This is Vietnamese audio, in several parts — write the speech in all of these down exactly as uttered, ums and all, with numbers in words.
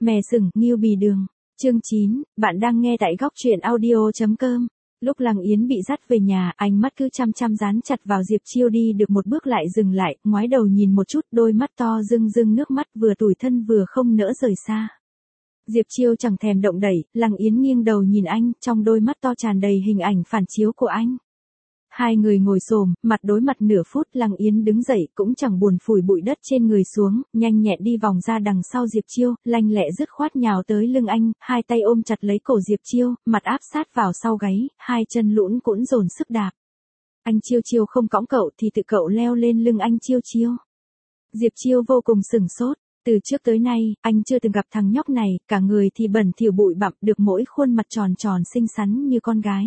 Mè sừng, nghiêu bì đường. Chương chín, bạn đang nghe tại góc truyện audio chấm com. Lúc Lăng Yến bị dắt về nhà, ánh mắt cứ chăm chăm dán chặt vào Diệp Chiêu, đi được một bước lại dừng lại, ngoái đầu nhìn một chút, đôi mắt to rưng rưng nước mắt, vừa tủi thân vừa không nỡ rời xa. Diệp Chiêu chẳng thèm động đẩy, Lăng Yến nghiêng đầu nhìn anh, trong đôi mắt to tràn đầy hình ảnh phản chiếu của anh. Hai người ngồi xổm, mặt đối mặt nửa phút, Lăng Yến đứng dậy, cũng chẳng buồn phủi bụi đất trên người xuống, nhanh nhẹn đi vòng ra đằng sau Diệp Chiêu, lanh lẹ dứt khoát nhào tới lưng anh, hai tay ôm chặt lấy cổ Diệp Chiêu, mặt áp sát vào sau gáy, hai chân lũn cũn dồn sức đạp. Anh Chiêu Chiêu không cõng cậu thì tự cậu leo lên lưng anh Chiêu Chiêu. Diệp Chiêu vô cùng sửng sốt. Từ trước tới nay, anh chưa từng gặp thằng nhóc này, cả người thì bẩn thỉu bụi bặm, được mỗi khuôn mặt tròn tròn xinh xắn như con gái.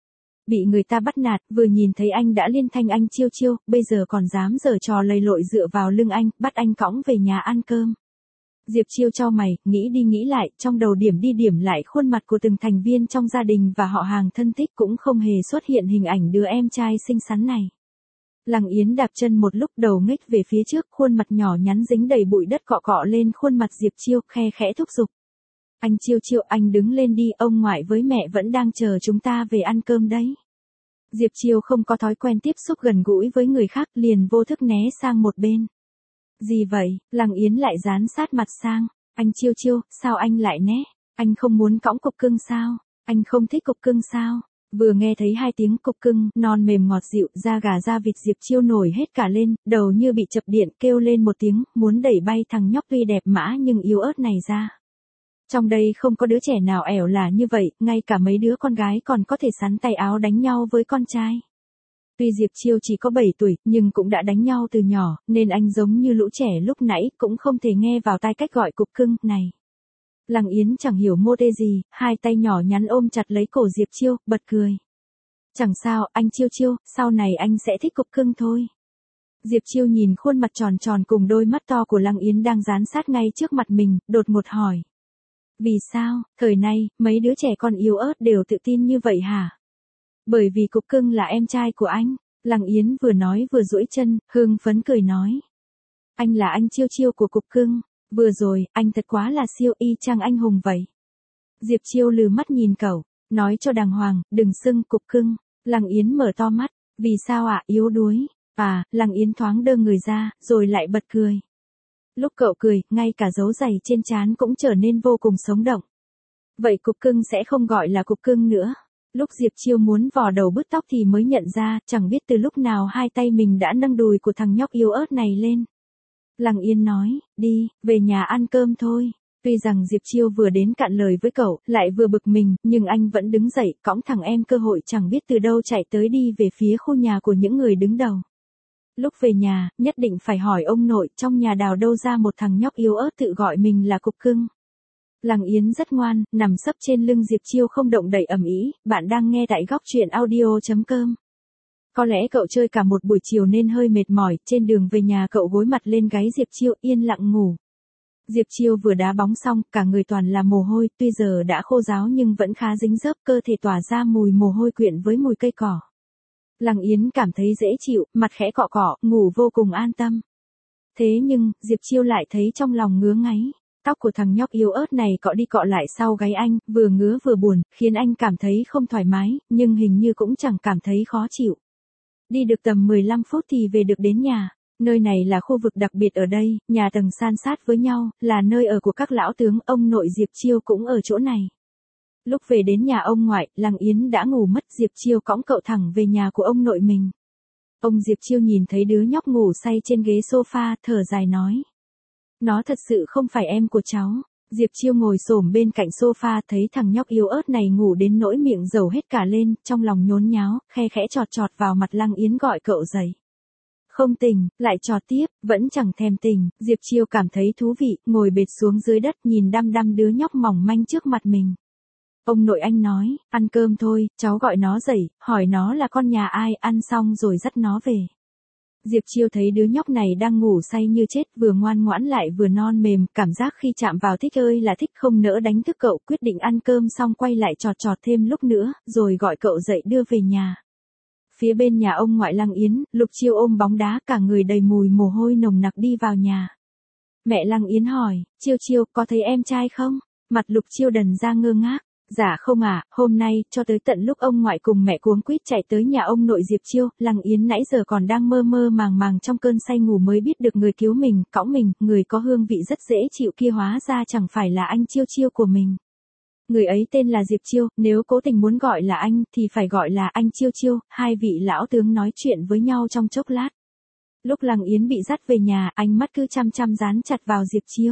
Bị người ta bắt nạt, vừa nhìn thấy anh đã liên thanh anh Chiêu Chiêu, bây giờ còn dám giở trò lầy lội dựa vào lưng anh, bắt anh cõng về nhà ăn cơm. Diệp Chiêu chau mày, nghĩ đi nghĩ lại, trong đầu điểm đi điểm lại khuôn mặt của từng thành viên trong gia đình và họ hàng thân thích, cũng không hề xuất hiện hình ảnh đứa em trai xinh xắn này. Lăng Yến đạp chân một lúc, đầu nghếch về phía trước, khuôn mặt nhỏ nhắn dính đầy bụi đất cọ cọ lên khuôn mặt Diệp Chiêu, khe khẽ thúc giục. Anh Chiêu Chiêu, anh đứng lên đi, ông ngoại với mẹ vẫn đang chờ chúng ta về ăn cơm đấy. Diệp Chiêu không có thói quen tiếp xúc gần gũi với người khác, liền vô thức né sang một bên. Gì vậy? Lăng Yến lại dán sát mặt sang. Anh Chiêu Chiêu, sao anh lại né? Anh không muốn cõng cục cưng sao? Anh không thích cục cưng sao? Vừa nghe thấy hai tiếng cục cưng, non mềm ngọt dịu, da gà da vịt, Diệp Chiêu nổi hết cả lên, đầu như bị chập điện, kêu lên một tiếng, muốn đẩy bay thằng nhóc tuy đẹp mã nhưng yếu ớt này ra. Trong đây không có đứa trẻ nào ẻo là như vậy, ngay cả mấy đứa con gái còn có thể sắn tay áo đánh nhau với con trai. Tuy Diệp Chiêu chỉ có bảy tuổi, nhưng cũng đã đánh nhau từ nhỏ, nên anh giống như lũ trẻ lúc nãy, cũng không thể nghe vào tai cách gọi cục cưng này. Lăng Yến chẳng hiểu mô tê gì, hai tay nhỏ nhắn ôm chặt lấy cổ Diệp Chiêu, bật cười. Chẳng sao, anh Chiêu Chiêu, sau này anh sẽ thích cục cưng thôi. Diệp Chiêu nhìn khuôn mặt tròn tròn cùng đôi mắt to của Lăng Yến đang dán sát ngay trước mặt mình, đột ngột hỏi. Vì sao, thời nay, mấy đứa trẻ con yếu ớt đều tự tin như vậy hả? Bởi vì cục cưng là em trai của anh. Lăng Yến vừa nói vừa duỗi chân, hưng phấn cười nói. Anh là anh Chiêu Chiêu của cục cưng. Vừa rồi, anh thật quá là siêu, y chang anh hùng vậy. Diệp Chiêu lừ mắt nhìn cậu, nói cho đàng hoàng, đừng xưng cục cưng. Lăng Yến mở to mắt, vì sao ạ, à, yếu đuối. À, Lăng Yến thoáng đơ người ra, rồi lại bật cười. Lúc cậu cười, ngay cả dấu giày trên trán cũng trở nên vô cùng sống động. Vậy cục cưng sẽ không gọi là cục cưng nữa. Lúc Diệp Chiêu muốn vò đầu bứt tóc thì mới nhận ra, chẳng biết từ lúc nào hai tay mình đã nâng đùi của thằng nhóc yếu ớt này lên. Lăng Yến nói, đi, về nhà ăn cơm thôi. Tuy rằng Diệp Chiêu vừa đến cạn lời với cậu, lại vừa bực mình, nhưng anh vẫn đứng dậy, cõng thằng em cơ hội chẳng biết từ đâu chạy tới đi về phía khu nhà của những người đứng đầu. Lúc về nhà, nhất định phải hỏi ông nội, trong nhà đào đâu ra một thằng nhóc yếu ớt tự gọi mình là cục cưng. Lăng Yến rất ngoan, nằm sấp trên lưng Diệp Chiêu không động đậy ầm ĩ. Bạn đang nghe tại góc truyện audio chấm com. Có lẽ cậu chơi cả một buổi chiều nên hơi mệt mỏi, trên đường về nhà cậu gối mặt lên gáy Diệp Chiêu, yên lặng ngủ. Diệp Chiêu vừa đá bóng xong, cả người toàn là mồ hôi, tuy giờ đã khô ráo nhưng vẫn khá dính dớp, cơ thể tỏa ra mùi mồ hôi quyện với mùi cây cỏ. Lăng Yến cảm thấy dễ chịu, mặt khẽ cọ cọ, ngủ vô cùng an tâm. Thế nhưng, Diệp Chiêu lại thấy trong lòng ngứa ngáy. Tóc của thằng nhóc yếu ớt này cọ đi cọ lại sau gáy anh, vừa ngứa vừa buồn, khiến anh cảm thấy không thoải mái, nhưng hình như cũng chẳng cảm thấy khó chịu. Đi được tầm mười lăm phút thì về được đến nhà. Nơi này là khu vực đặc biệt ở đây, nhà tầng san sát với nhau, là nơi ở của các lão tướng, ông nội Diệp Chiêu cũng ở chỗ này. Lúc về đến nhà ông ngoại, Lăng Yến đã ngủ mất, Diệp Chiêu cõng cậu thẳng về nhà của ông nội mình. Ông Diệp Chiêu nhìn thấy đứa nhóc ngủ say trên ghế sofa, thở dài nói. Nó thật sự không phải em của cháu. Diệp Chiêu ngồi xổm bên cạnh sofa, thấy thằng nhóc yếu ớt này ngủ đến nỗi miệng dầu hết cả lên, trong lòng nhốn nháo, khe khẽ chọt chọt vào mặt Lăng Yến gọi cậu dậy. Không tỉnh, lại chọt tiếp, vẫn chẳng thèm tỉnh. Diệp Chiêu cảm thấy thú vị, ngồi bệt xuống dưới đất nhìn đăm đăm đứa nhóc mỏng manh trước mặt mình. Ông nội anh nói, ăn cơm thôi, cháu gọi nó dậy, hỏi nó là con nhà ai, ăn xong rồi dắt nó về. Diệp Chiêu thấy đứa nhóc này đang ngủ say như chết, vừa ngoan ngoãn lại vừa non mềm, cảm giác khi chạm vào thích ơi là thích, không nỡ đánh thức cậu, quyết định ăn cơm xong quay lại chọt chọt thêm lúc nữa, rồi gọi cậu dậy đưa về nhà. Phía bên nhà ông ngoại Lăng Yến, Lục Chiêu ôm bóng đá, cả người đầy mùi mồ hôi nồng nặc đi vào nhà. Mẹ Lăng Yến hỏi, Chiêu Chiêu, có thấy em trai không? Mặt Lục Chiêu đần ra ngơ ngác. Dạ không ạ, à, hôm nay, cho tới tận lúc ông ngoại cùng mẹ cuống quýt chạy tới nhà ông nội Diệp Chiêu, Lăng Yến nãy giờ còn đang mơ mơ màng màng trong cơn say ngủ mới biết được người cứu mình, cõng mình, người có hương vị rất dễ chịu kia hóa ra chẳng phải là anh Chiêu Chiêu của mình. Người ấy tên là Diệp Chiêu, nếu cố tình muốn gọi là anh, thì phải gọi là anh Chiêu Chiêu, hai vị lão tướng nói chuyện với nhau trong chốc lát. Lúc Lăng Yến bị dắt về nhà, ánh mắt cứ chăm chăm dán chặt vào Diệp Chiêu.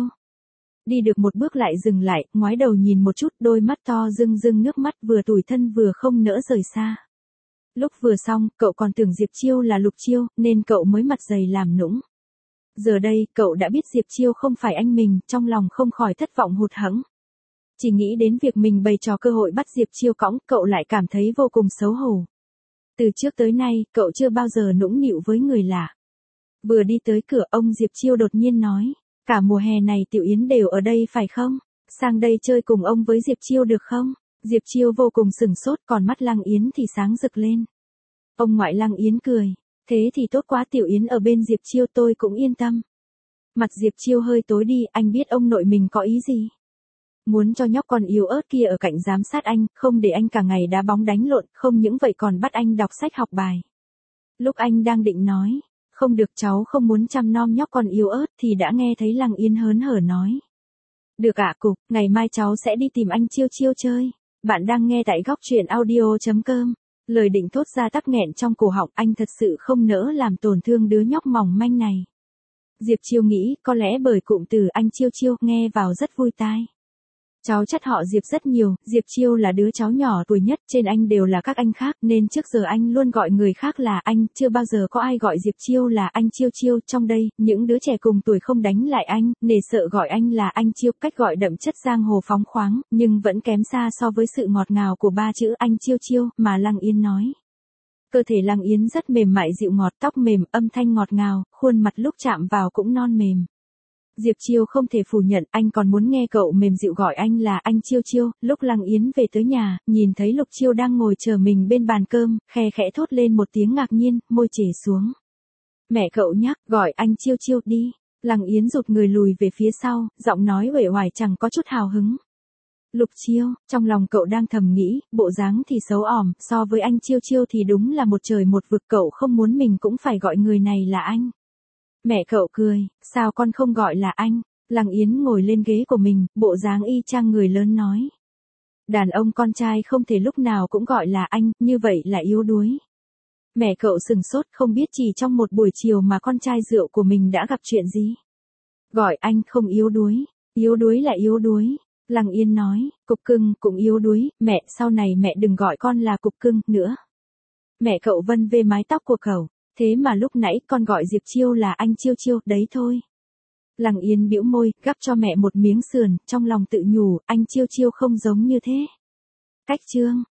Đi được một bước lại dừng lại, ngoái đầu nhìn một chút, đôi mắt to rưng rưng nước mắt vừa tủi thân vừa không nỡ rời xa. Lúc vừa xong, cậu còn tưởng Diệp Chiêu là Lục Chiêu, nên cậu mới mặt dày làm nũng. Giờ đây, cậu đã biết Diệp Chiêu không phải anh mình, trong lòng không khỏi thất vọng hụt hẫng. Chỉ nghĩ đến việc mình bày trò cơ hội bắt Diệp Chiêu cõng, cậu lại cảm thấy vô cùng xấu hổ. Từ trước tới nay, cậu chưa bao giờ nũng nịu với người lạ. Vừa đi tới cửa, ông Diệp Chiêu đột nhiên nói, cả mùa hè này Tiểu Yến đều ở đây phải không? Sang đây chơi cùng ông với Diệp Chiêu được không? Diệp Chiêu vô cùng sừng sốt, còn mắt Lăng Yến thì sáng rực lên. Ông ngoại Lăng Yến cười, thế thì tốt quá, Tiểu Yến ở bên Diệp Chiêu tôi cũng yên tâm. Mặt Diệp Chiêu hơi tối đi, anh biết ông nội mình có ý gì? Muốn cho nhóc con yếu ớt kia ở cạnh giám sát anh, không để anh cả ngày đá bóng đánh lộn, không những vậy còn bắt anh đọc sách học bài. Lúc anh đang định nói, không được, cháu không muốn chăm nom nhóc con yếu ớt, thì đã nghe thấy Lăng Yến hớn hở nói. Được ạ cục, ngày mai cháu sẽ đi tìm anh Chiêu Chiêu chơi. Bạn đang nghe tại góc truyện audio chấm com. Lời định thốt ra tắc nghẹn trong cổ họng, anh thật sự không nỡ làm tổn thương đứa nhóc mỏng manh này. Diệp Chiêu nghĩ, có lẽ bởi cụm từ anh Chiêu Chiêu nghe vào rất vui tai. Cháu chắt họ Diệp rất nhiều, Diệp Chiêu là đứa cháu nhỏ tuổi nhất, trên anh đều là các anh khác, nên trước giờ anh luôn gọi người khác là anh, chưa bao giờ có ai gọi Diệp Chiêu là anh Chiêu Chiêu. Trong đây, những đứa trẻ cùng tuổi không đánh lại anh, nể sợ gọi anh là anh Chiêu, cách gọi đậm chất giang hồ phóng khoáng, nhưng vẫn kém xa so với sự ngọt ngào của ba chữ anh Chiêu Chiêu, mà Lăng Yến nói. Cơ thể Lăng Yến rất mềm mại dịu ngọt, tóc mềm, âm thanh ngọt ngào, khuôn mặt lúc chạm vào cũng non mềm. Diệp Chiêu không thể phủ nhận, anh còn muốn nghe cậu mềm dịu gọi anh là anh Chiêu Chiêu. Lúc Lăng Yến về tới nhà, nhìn thấy Lục Chiêu đang ngồi chờ mình bên bàn cơm, khe khẽ thốt lên một tiếng ngạc nhiên, môi trề xuống. Mẹ cậu nhắc, gọi anh Chiêu Chiêu đi. Lăng Yến rụt người lùi về phía sau, giọng nói uể oải chẳng có chút hào hứng. Lục Chiêu, trong lòng cậu đang thầm nghĩ, bộ dáng thì xấu ỏm, so với anh Chiêu Chiêu thì đúng là một trời một vực, cậu không muốn mình cũng phải gọi người này là anh. Mẹ cậu cười, sao con không gọi là anh? Lăng Yến ngồi lên ghế của mình, bộ dáng y chang người lớn nói. Đàn ông con trai không thể lúc nào cũng gọi là anh, như vậy là yếu đuối. Mẹ cậu sừng sốt, không biết chỉ trong một buổi chiều mà con trai rượu của mình đã gặp chuyện gì. Gọi anh không yếu đuối, yếu đuối là yếu đuối. Lăng Yến nói, cục cưng cũng yếu đuối, mẹ sau này mẹ đừng gọi con là cục cưng nữa. Mẹ cậu vân về mái tóc của cậu. Thế mà lúc nãy con gọi Diệp Chiêu là anh Chiêu Chiêu, đấy thôi. Lăng Yến bĩu môi, gắp cho mẹ một miếng sườn, trong lòng tự nhủ, anh Chiêu Chiêu không giống như thế. Cách chương,